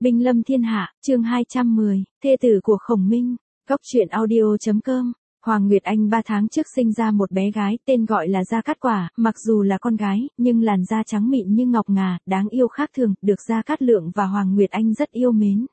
Binh lâm thiên hạ, chương 210, thê tử của Khổng Minh. Góc truyện audio.com. Hoàng Nguyệt Anh 3 tháng trước sinh ra một bé gái tên gọi là Gia Cát Quả, mặc dù là con gái, nhưng làn da trắng mịn như ngọc ngà, đáng yêu khác thường, được Gia Cát Lượng và Hoàng Nguyệt Anh rất yêu mến.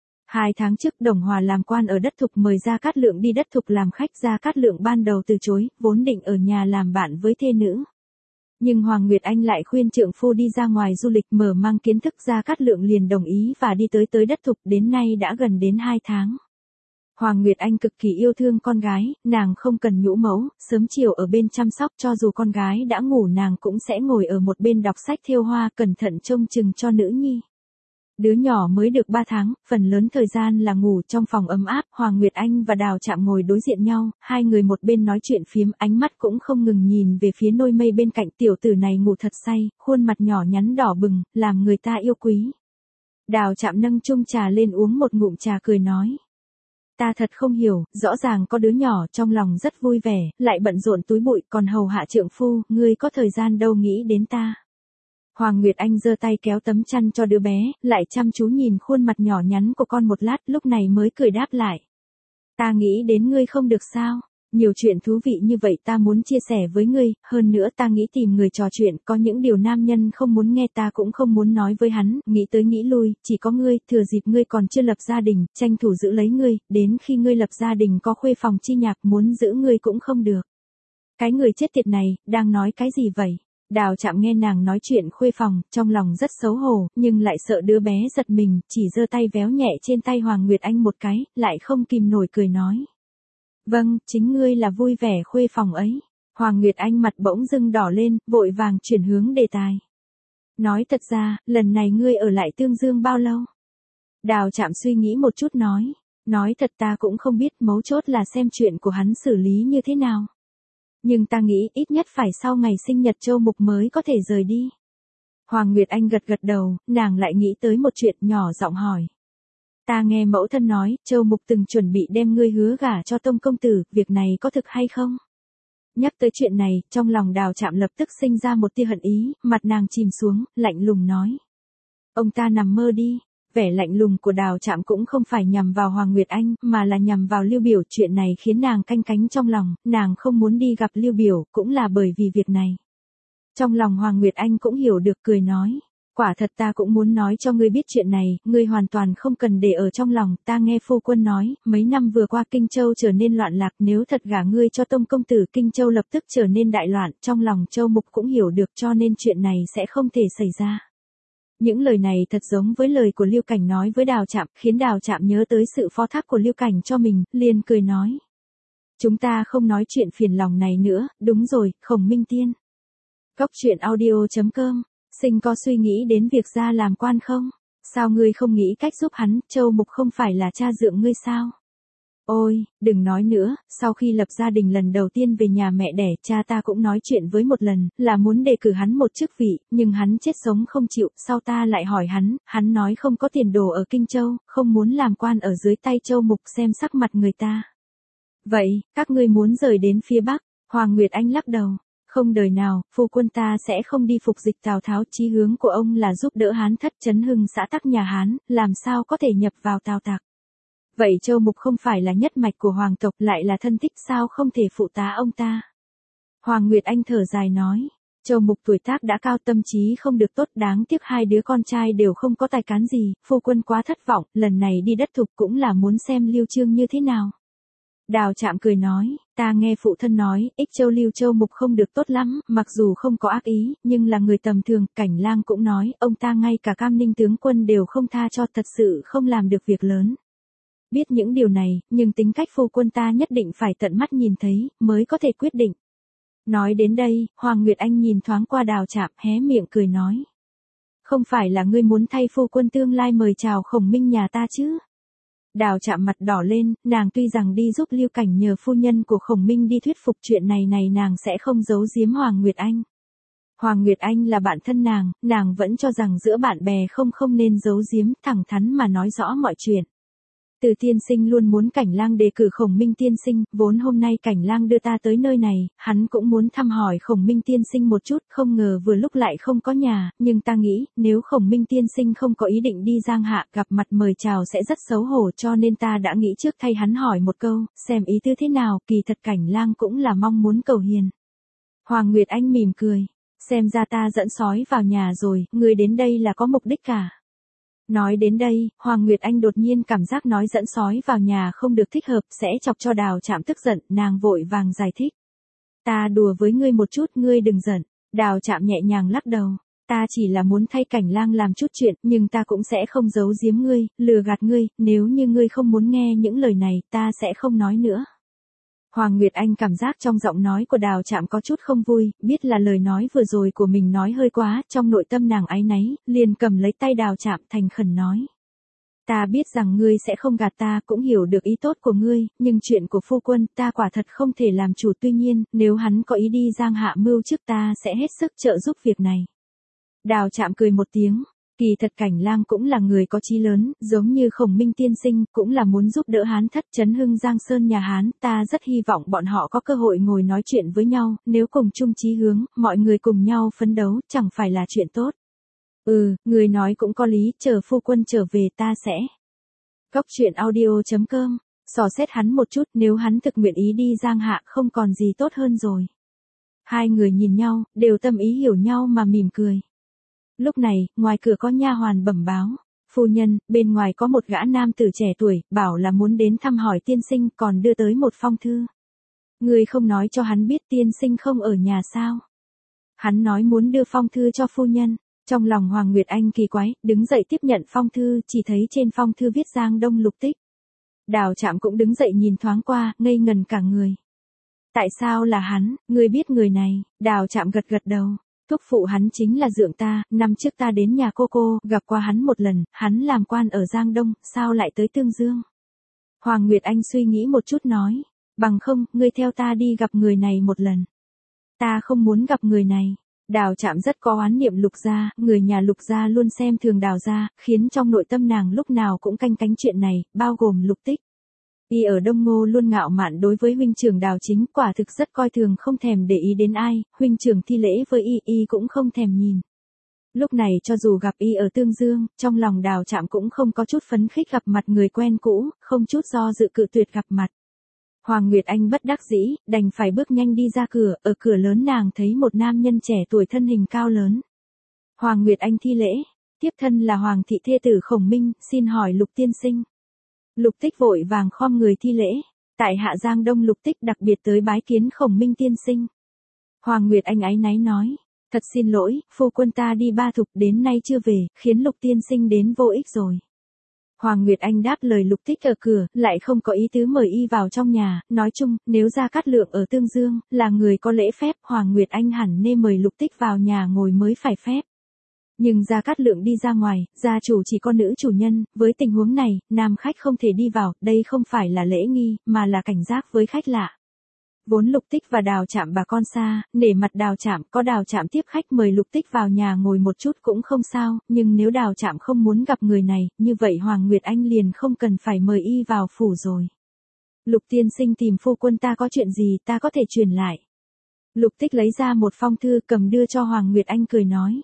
2 tháng trước Đồng Hòa làm quan ở đất Thục mời Gia Cát Lượng đi đất Thục làm khách. Gia Cát Lượng ban đầu từ chối, vốn định ở nhà làm bạn với thê nữ. Nhưng Hoàng Nguyệt Anh lại khuyên trượng phu đi ra ngoài du lịch mở mang kiến thức. Gia Cát Lượng liền đồng ý và đi tới đất Thục, đến nay đã gần đến 2 tháng. Hoàng Nguyệt Anh cực kỳ yêu thương con gái, nàng không cần nhũ mẫu, sớm chiều ở bên chăm sóc, cho dù con gái đã ngủ nàng cũng sẽ ngồi ở một bên đọc sách thêu hoa, cẩn thận trông chừng cho nữ nhi. Đứa nhỏ mới được 3 tháng, phần lớn thời gian là ngủ trong phòng ấm áp. Hoàng Nguyệt Anh và Đào Trạm ngồi đối diện nhau, hai người một bên nói chuyện phiếm, ánh mắt cũng không ngừng nhìn về phía nôi mây bên cạnh. Tiểu tử này ngủ thật say, khuôn mặt nhỏ nhắn đỏ bừng, làm người ta yêu quý. Đào Trạm nâng chung trà lên uống một ngụm trà cười nói. Ta thật không hiểu, rõ ràng có đứa nhỏ trong lòng rất vui vẻ, lại bận rộn túi bụi, còn hầu hạ trượng phu, ngươi có thời gian đâu nghĩ đến ta. Hoàng Nguyệt Anh giơ tay kéo tấm chăn cho đứa bé, lại chăm chú nhìn khuôn mặt nhỏ nhắn của con một lát, lúc này mới cười đáp lại. Ta nghĩ đến ngươi không được sao? Nhiều chuyện thú vị như vậy ta muốn chia sẻ với ngươi, hơn nữa ta nghĩ tìm người trò chuyện, có những điều nam nhân không muốn nghe ta cũng không muốn nói với hắn, nghĩ tới nghĩ lui, chỉ có ngươi, thừa dịp ngươi còn chưa lập gia đình, tranh thủ giữ lấy ngươi, đến khi ngươi lập gia đình có khuê phòng chi nhạc, muốn giữ ngươi cũng không được. Cái người chết tiệt này, đang nói cái gì vậy? Đào Trạm nghe nàng nói chuyện khuê phòng, trong lòng rất xấu hổ, nhưng lại sợ đứa bé giật mình, chỉ giơ tay véo nhẹ trên tay Hoàng Nguyệt Anh một cái, lại không kìm nổi cười nói. Vâng, chính ngươi là vui vẻ khuê phòng ấy. Hoàng Nguyệt Anh mặt bỗng dưng đỏ lên, vội vàng chuyển hướng đề tài. Nói thật ra, lần này ngươi ở lại Tương Dương bao lâu? Đào Trạm suy nghĩ một chút nói. Nói thật ta cũng không biết, mấu chốt là xem chuyện của hắn xử lý như thế nào. Nhưng ta nghĩ ít nhất phải sau ngày sinh nhật Châu Mục mới có thể rời đi. Hoàng Nguyệt Anh gật gật đầu, nàng lại nghĩ tới một chuyện, nhỏ giọng hỏi. Ta nghe mẫu thân nói, Châu Mục từng chuẩn bị đem ngươi hứa gả cho Tông công tử, việc này có thực hay không? Nhắc tới chuyện này, trong lòng Đào Trạm lập tức sinh ra một tia hận ý, mặt nàng chìm xuống, lạnh lùng nói. Ông ta nằm mơ đi. Vẻ lạnh lùng của Đào Trạm cũng không phải nhằm vào Hoàng Nguyệt Anh, mà là nhằm vào Lưu Biểu. Chuyện này khiến nàng canh cánh trong lòng, nàng không muốn đi gặp Lưu Biểu, cũng là bởi vì việc này. Trong lòng Hoàng Nguyệt Anh cũng hiểu được, cười nói. Quả thật ta cũng muốn nói cho ngươi biết chuyện này, ngươi hoàn toàn không cần để ở trong lòng. Ta nghe phu quân nói, mấy năm vừa qua Kinh Châu trở nên loạn lạc, nếu thật gả ngươi cho Tông công tử, Kinh Châu lập tức trở nên đại loạn. Trong lòng Châu Mục cũng hiểu được, cho nên chuyện này sẽ không thể xảy ra. Những lời này thật giống với lời của Lưu Cảnh nói với Đào Trạm, khiến Đào Trạm nhớ tới sự phó thác của Lưu Cảnh cho mình, liền cười nói. Chúng ta không nói chuyện phiền lòng này nữa, đúng rồi, Khổng Minh Tiên. Góc truyện audio.com. Sinh có suy nghĩ đến việc ra làm quan không? Sao ngươi không nghĩ cách giúp hắn, Châu Mục không phải là cha dượng ngươi sao? Ôi, đừng nói nữa, sau khi lập gia đình lần đầu tiên về nhà mẹ đẻ, cha ta cũng nói chuyện với một lần, là muốn đề cử hắn một chức vị, nhưng hắn chết sống không chịu, sau ta lại hỏi hắn nói không có tiền đồ ở Kinh Châu, không muốn làm quan ở dưới tay Châu Mục, xem sắc mặt người ta. Vậy, các ngươi muốn rời đến phía Bắc? Hoàng Nguyệt Anh lắc đầu. Không đời nào, phu quân ta sẽ không đi phục dịch Tào Tháo, chí hướng của ông là giúp đỡ Hán thất chấn hưng xã tắc nhà Hán, làm sao có thể nhập vào Tào tặc. Vậy Châu Mục không phải là nhất mạch của hoàng tộc, lại là thân thích, sao không thể phụ tá ông ta? Hoàng Nguyệt Anh thở dài nói, Châu Mục tuổi tác đã cao, tâm trí không được tốt, đáng tiếc hai đứa con trai đều không có tài cán gì, phu quân quá thất vọng, lần này đi đất Thục cũng là muốn xem Lưu Chương như thế nào. Đào Trạm cười nói, ta nghe phụ thân nói, Ích Châu Lưu Châu Mục không được tốt lắm, mặc dù không có ác ý, nhưng là người tầm thường. Cảnh Lang cũng nói, ông ta ngay cả Cam Ninh tướng quân đều không tha cho, thật sự không làm được việc lớn. Biết những điều này, nhưng tính cách phu quân ta nhất định phải tận mắt nhìn thấy, mới có thể quyết định. Nói đến đây, Hoàng Nguyệt Anh nhìn thoáng qua Đào Trạm, hé miệng cười nói. Không phải là ngươi muốn thay phu quân tương lai mời chào Khổng Minh nhà ta chứ? Đào Trạm mặt đỏ lên, nàng tuy rằng đi giúp Lưu Cảnh nhờ phu nhân của Khổng Minh đi thuyết phục, chuyện này nàng sẽ không giấu giếm Hoàng Nguyệt Anh. Hoàng Nguyệt Anh là bạn thân nàng vẫn cho rằng giữa bạn bè không nên giấu giếm, thẳng thắn mà nói rõ mọi chuyện. Từ tiên sinh luôn muốn Cảnh Lang đề cử Khổng Minh tiên sinh, vốn hôm nay Cảnh Lang đưa ta tới nơi này, hắn cũng muốn thăm hỏi Khổng Minh tiên sinh một chút, không ngờ vừa lúc lại không có nhà, nhưng ta nghĩ, nếu Khổng Minh tiên sinh không có ý định đi Giang Hạ, gặp mặt mời chào sẽ rất xấu hổ, cho nên ta đã nghĩ trước thay hắn hỏi một câu, xem ý tứ thế nào, kỳ thật Cảnh Lang cũng là mong muốn cầu hiền. Hoàng Nguyệt Anh mỉm cười, xem ra ta dẫn sói vào nhà rồi, người đến đây là có mục đích cả. Nói đến đây, Hoàng Nguyệt Anh đột nhiên cảm giác nói dẫn sói vào nhà không được thích hợp, sẽ chọc cho Đào Trạm tức giận, nàng vội vàng giải thích. Ta đùa với ngươi một chút, ngươi đừng giận. Đào Trạm nhẹ nhàng lắc đầu. Ta chỉ là muốn thay Cảnh Lang làm chút chuyện, nhưng ta cũng sẽ không giấu giếm ngươi, lừa gạt ngươi, nếu như ngươi không muốn nghe những lời này, ta sẽ không nói nữa. Hoàng Nguyệt Anh cảm giác trong giọng nói của Đào Trạm có chút không vui, biết là lời nói vừa rồi của mình nói hơi quá, trong nội tâm nàng áy náy, liền cầm lấy tay Đào Trạm thành khẩn nói. Ta biết rằng ngươi sẽ không gạt ta, cũng hiểu được ý tốt của ngươi, nhưng chuyện của phu quân ta quả thật không thể làm chủ, tuy nhiên, nếu hắn có ý đi Giang Hạ mưu trước ta sẽ hết sức trợ giúp việc này. Đào Trạm cười một tiếng. Kỳ thật Cảnh Lang cũng là người có chí lớn, giống như Khổng Minh tiên sinh, cũng là muốn giúp đỡ Hán thất chấn hưng Giang Sơn nhà Hán, ta rất hy vọng bọn họ có cơ hội ngồi nói chuyện với nhau, nếu cùng chung chí hướng, mọi người cùng nhau phấn đấu, chẳng phải là chuyện tốt. Người nói cũng có lý, chờ phu quân trở về ta sẽ. Góc truyện audio.com, dò xét hắn một chút, nếu hắn thực nguyện ý đi Giang Hạ không còn gì tốt hơn rồi. Hai người nhìn nhau, đều tâm ý hiểu nhau mà mỉm cười. Lúc này, ngoài cửa có nha hoàn bẩm báo, phu nhân, bên ngoài có một gã nam tử trẻ tuổi, bảo là muốn đến thăm hỏi tiên sinh, còn đưa tới một phong thư. Người không nói cho hắn biết tiên sinh không ở nhà sao? Hắn nói muốn đưa phong thư cho phu nhân. Trong lòng Hoàng Nguyệt Anh kỳ quái, đứng dậy tiếp nhận phong thư, chỉ thấy trên phong thư viết Giang Đông Lục Tích. Đào Trạm cũng đứng dậy nhìn thoáng qua, ngây ngần cả người. Tại sao là hắn, ngươi biết người này? Đào Trạm gật gật đầu. Thúc phụ hắn chính là dượng ta, năm trước ta đến nhà cô, gặp qua hắn một lần, hắn làm quan ở Giang Đông, sao lại tới Tương Dương? Hoàng Nguyệt Anh suy nghĩ một chút nói, bằng không, ngươi theo ta đi gặp người này một lần. Ta không muốn gặp người này. Đào Trạm rất có oán niệm Lục gia, người nhà Lục gia luôn xem thường Đào gia, khiến trong nội tâm nàng lúc nào cũng canh cánh chuyện này, bao gồm Lục Tích. Y ở Đông Ngô luôn ngạo mạn đối với huynh trưởng Đào Chính, quả thực rất coi thường, không thèm để ý đến ai, huynh trưởng thi lễ với y cũng không thèm nhìn. Lúc này cho dù gặp y ở Tương Dương, trong lòng Đào Trạm cũng không có chút phấn khích gặp mặt người quen cũ, không chút do dự cự tuyệt gặp mặt. Hoàng Nguyệt Anh bất đắc dĩ, đành phải bước nhanh đi ra cửa, ở cửa lớn nàng thấy một nam nhân trẻ tuổi thân hình cao lớn. Hoàng Nguyệt Anh thi lễ, tiếp thân là Hoàng thị thê tử Khổng Minh, xin hỏi Lục tiên sinh. Lục Tích vội vàng khom người thi lễ, tại Hạ Giang Đông Lục Tích đặc biệt tới bái kiến Khổng Minh tiên sinh. Hoàng Nguyệt Anh áy náy nói, thật xin lỗi, phu quân ta đi Ba Thục đến nay chưa về, khiến Lục tiên sinh đến vô ích rồi. Hoàng Nguyệt Anh đáp lời Lục Tích ở cửa, lại không có ý tứ mời y vào trong nhà, nói chung, nếu Gia Cát Lượng ở Tương Dương, là người có lễ phép, Hoàng Nguyệt Anh hẳn nên mời Lục Tích vào nhà ngồi mới phải phép. Nhưng Gia Cát Lượng đi ra ngoài, gia chủ chỉ có nữ chủ nhân, với tình huống này, nam khách không thể đi vào, đây không phải là lễ nghi, mà là cảnh giác với khách lạ. Vốn Lục Tích và Đào Trạm bà con xa, nể mặt Đào Trạm, có Đào Trạm tiếp khách mời Lục Tích vào nhà ngồi một chút cũng không sao, nhưng nếu Đào Trạm không muốn gặp người này, như vậy Hoàng Nguyệt Anh liền không cần phải mời y vào phủ rồi. Lục tiên sinh tìm phu quân ta có chuyện gì ta có thể truyền lại. Lục Tích lấy ra một phong thư cầm đưa cho Hoàng Nguyệt Anh cười nói.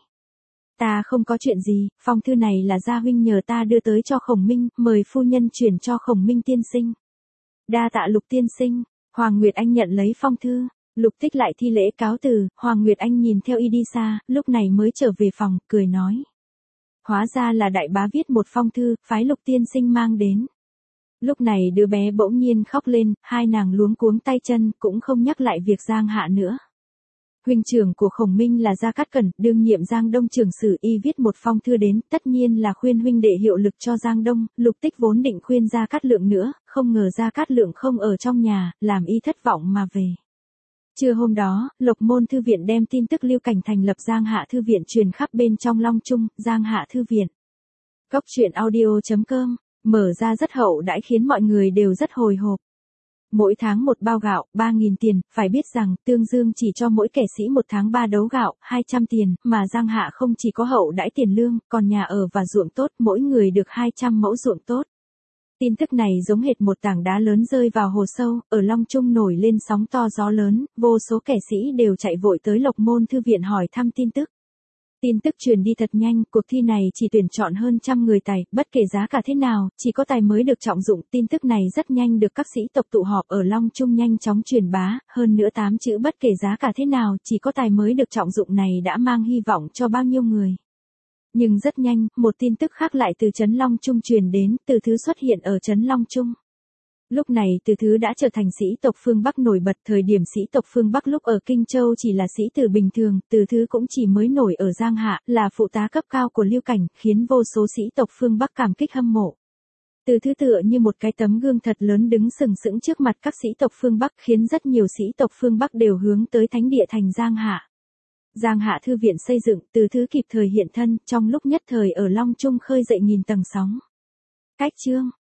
Ta không có chuyện gì, phong thư này là gia huynh nhờ ta đưa tới cho Khổng Minh, mời phu nhân chuyển cho Khổng Minh tiên sinh. Đa tạ Lục tiên sinh. Hoàng Nguyệt Anh nhận lấy phong thư, Lục Tích lại thi lễ cáo từ, Hoàng Nguyệt Anh nhìn theo y đi xa, lúc này mới trở về phòng, cười nói. Hóa ra là đại bá viết một phong thư, phái Lục tiên sinh mang đến. Lúc này đứa bé bỗng nhiên khóc lên, hai nàng luống cuống tay chân, cũng không nhắc lại việc Giang Hạ nữa. Huynh trưởng của Khổng Minh là Gia Cát Cẩn, đương nhiệm Giang Đông trưởng sử, y viết một phong thư đến, tất nhiên là khuyên huynh đệ hiệu lực cho Giang Đông, Lục Tích vốn định khuyên Gia Cát Lượng nữa, không ngờ Gia Cát Lượng không ở trong nhà, làm y thất vọng mà về. Trưa hôm đó, Lộc Môn Thư viện đem tin tức Lưu Cảnh thành lập Giang Hạ Thư viện truyền khắp bên trong Long Trung, Giang Hạ Thư viện. Góc truyện audio.com, mở ra rất hậu đãi khiến mọi người đều rất hồi hộp. Mỗi tháng một bao gạo, 3.000 tiền, phải biết rằng, Tương Dương chỉ cho mỗi kẻ sĩ một tháng 3 đấu gạo, 200 tiền, mà Giang Hạ không chỉ có hậu đãi tiền lương, còn nhà ở và ruộng tốt, mỗi người được 200 mẫu ruộng tốt. Tin tức này giống hệt một tảng đá lớn rơi vào hồ sâu, ở Long Trung nổi lên sóng to gió lớn, vô số kẻ sĩ đều chạy vội tới Lộc Môn Thư viện hỏi thăm tin tức. Tin tức truyền đi thật nhanh, cuộc thi này chỉ tuyển chọn hơn trăm người tài, bất kể giá cả thế nào, chỉ có tài mới được trọng dụng. Tin tức này rất nhanh được các sĩ tộc tụ họp ở Long Trung nhanh chóng truyền bá, hơn nữa 8 chữ bất kể giá cả thế nào, chỉ có tài mới được trọng dụng này đã mang hy vọng cho bao nhiêu người. Nhưng rất nhanh, một tin tức khác lại từ trấn Long Trung truyền đến, Từ Thứ xuất hiện ở trấn Long Trung. Lúc này Từ Thứ đã trở thành sĩ tộc phương Bắc nổi bật, thời điểm sĩ tộc phương Bắc lúc ở Kinh Châu chỉ là sĩ tử bình thường, Từ Thứ cũng chỉ mới nổi ở Giang Hạ, là phụ tá cấp cao của Lưu Cảnh, khiến vô số sĩ tộc phương Bắc cảm kích hâm mộ. Từ Thứ tựa như một cái tấm gương thật lớn đứng sừng sững trước mặt các sĩ tộc phương Bắc, khiến rất nhiều sĩ tộc phương Bắc đều hướng tới thánh địa thành Giang Hạ. Giang Hạ thư viện xây dựng, Từ Thứ kịp thời hiện thân, trong lúc nhất thời ở Long Trung khơi dậy nghìn tầng sóng. Cách chương